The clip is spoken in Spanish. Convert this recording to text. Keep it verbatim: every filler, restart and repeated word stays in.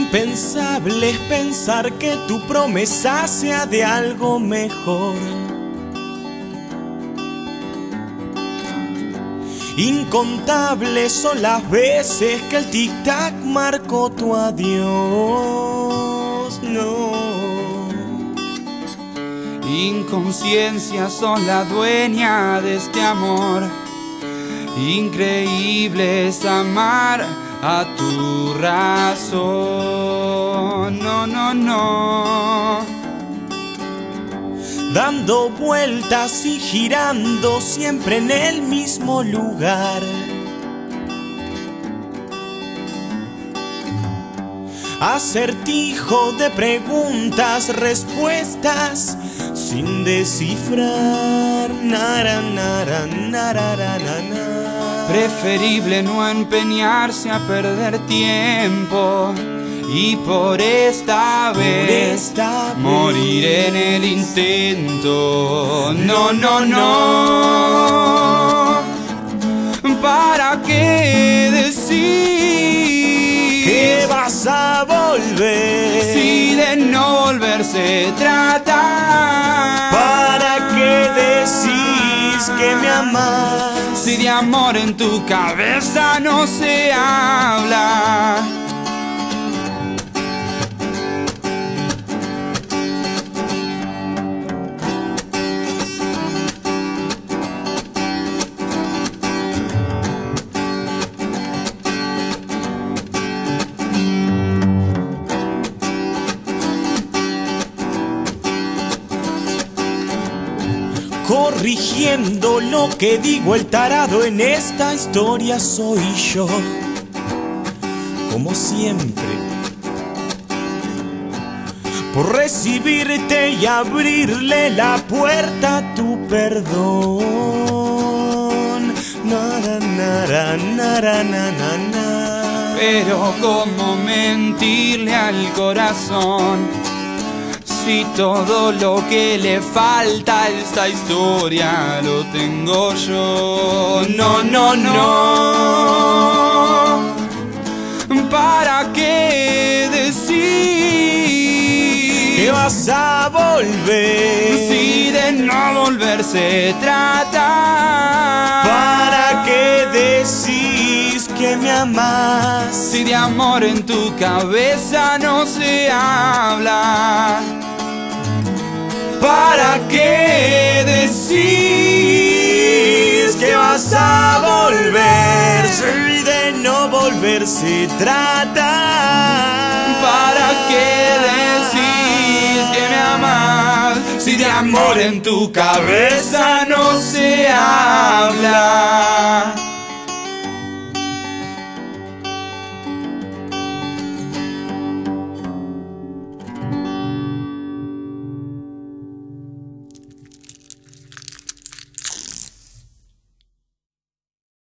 Impensable es pensar que tu promesa sea de algo mejor. Incontables son las veces que el tic-tac marcó tu adiós. No. Inconsciencia son la dueña de este amor. Increíble es amar a tu razón. No, no, no. Dando vueltas y girando siempre en el mismo lugar. Acertijo de preguntas, respuestas sin descifrar. Nara, nara, nara, nara, nara. Preferible no empeñarse a perder tiempo. Y por esta vez, por esta vez moriré en el intento. No, no, no. ¿Para qué decir que vas a volver si de no volver se trata? ¿Para qué decís que me amas si de amor en tu cabeza no se habla? Corrigiendo lo que digo, el tarado en esta historia soy yo, como siempre, por recibirte y abrirle la puerta a tu perdón. Nara, nara, nara, na, na, na. Pero cómo mentirle al corazón si todo lo que le falta a esta historia lo tengo yo. No, no, no. ¿Para qué decir que vas a volver si de no volver se trata? ¿Para qué decís que me amas si de amor en tu cabeza no se habla? ¿Para qué decís que vas a volver si de no volver se trata? ¿Para qué decís que me amas si de amor en tu cabeza no se habla?